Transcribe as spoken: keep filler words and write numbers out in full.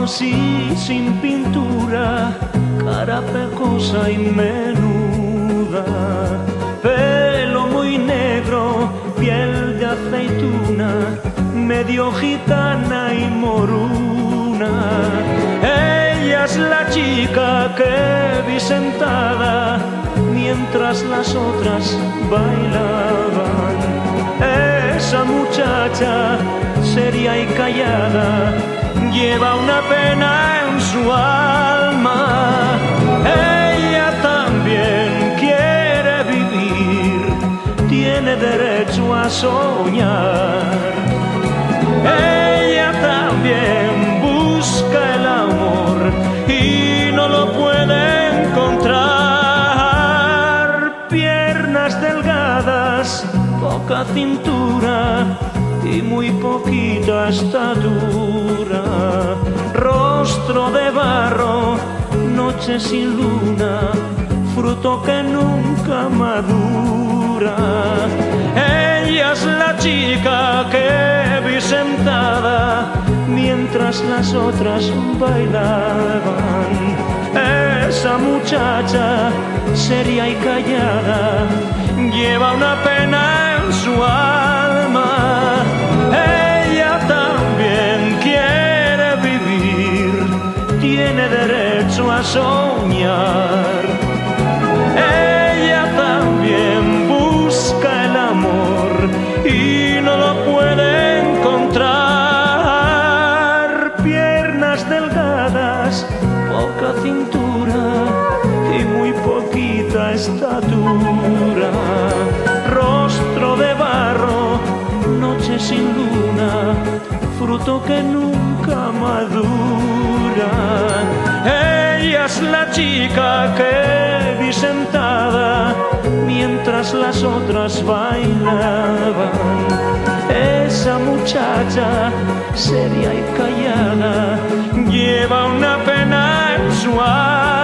conocí sin pintura, cara pecosa y menuda, pelo muy negro, piel de aceituna, medio gitana y moruna. Ella es la chica que vi sentada mientras las otras bailaban. Esa muchacha seria y callada lleva una pena en su alma. Ella también quiere vivir, tiene derecho a soñar. Ella también busca el amor y no lo puede encontrar. Piernas delgadas, poca cintura y muy poquita estatura, rostro de barro, noche sin luna, fruto que nunca madura. Ella es la chica que vi sentada mientras las otras bailaban. Esa muchacha seria y callada lleva una pena en su alma. Ella también quiere vivir, tiene derecho a soñar. Ella también busca el amor y no lo puede encontrar. Piernas delgadas, poca cintura y muy poquita estatura, rostro de barro, noche sin luna, fruto que nunca madura. Ella es la chica que vi sentada mientras las otras bailaban. Esa muchacha seria y callada lleva una pena en su alma.